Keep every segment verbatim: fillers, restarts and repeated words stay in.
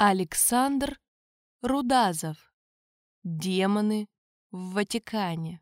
Александр Рудазов. Демоны в Ватикане.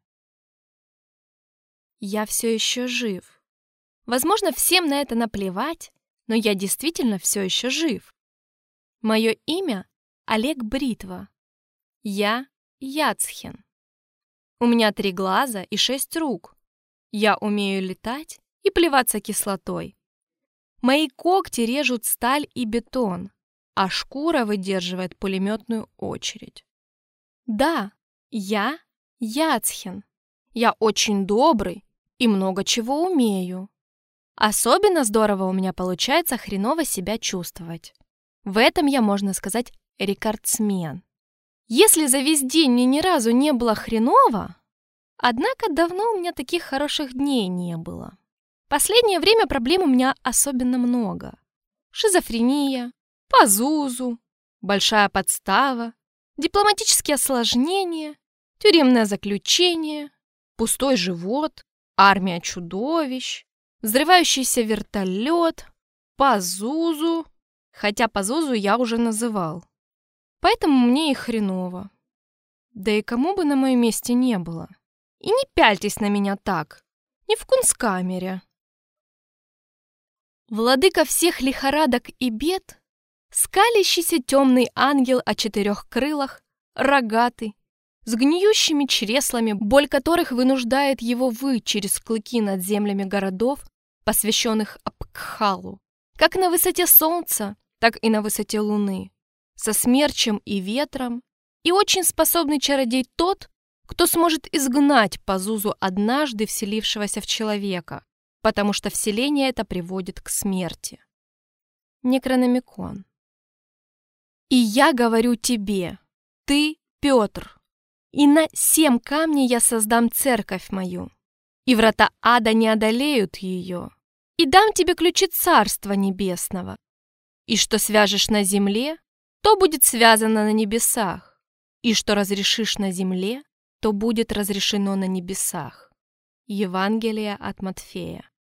Я все еще жив. Возможно, всем на это наплевать, но я действительно все еще жив. Мое имя Олег Бритва. Я Яцхен. У меня три глаза и шесть рук. Я умею летать и плеваться кислотой. Мои когти режут сталь и бетон, а шкура выдерживает пулеметную очередь. Да, я Яцхен. Я очень добрый и много чего умею. Особенно здорово у меня получается хреново себя чувствовать. В этом я, можно сказать, рекордсмен. Если за весь день мне ни разу не было хреново, однако давно у меня таких хороших дней не было. Последнее время проблем у меня особенно много. Шизофрения, Пазузу, большая подстава, дипломатические осложнения, тюремное заключение, пустой живот, армия чудовищ, взрывающийся вертолет, Пазузу, хотя Пазузу я уже называл. Поэтому мне и хреново. Да и кому бы на моем месте не было. И не пяльтесь на меня так, не в кунсткамере. Владыка всех лихорадок и бед, скалящийся темный ангел о четырех крылах, рогатый, с гниющими чреслами, боль которых вынуждает его выть через клыки над землями городов, посвященных Апкхалу, как на высоте солнца, так и на высоте луны, со смерчем и ветром, и очень способный чародей тот, кто сможет изгнать Пазузу однажды вселившегося в человека, потому что вселение это приводит к смерти. Некрономикон. И я говорю тебе, ты, Петр, и на семь камней я создам церковь мою, и врата ада не одолеют ее, и дам тебе ключи Царства Небесного, и что свяжешь на земле, то будет связано на небесах, и что разрешишь на земле, то будет разрешено на небесах. Евангелие от Матфея.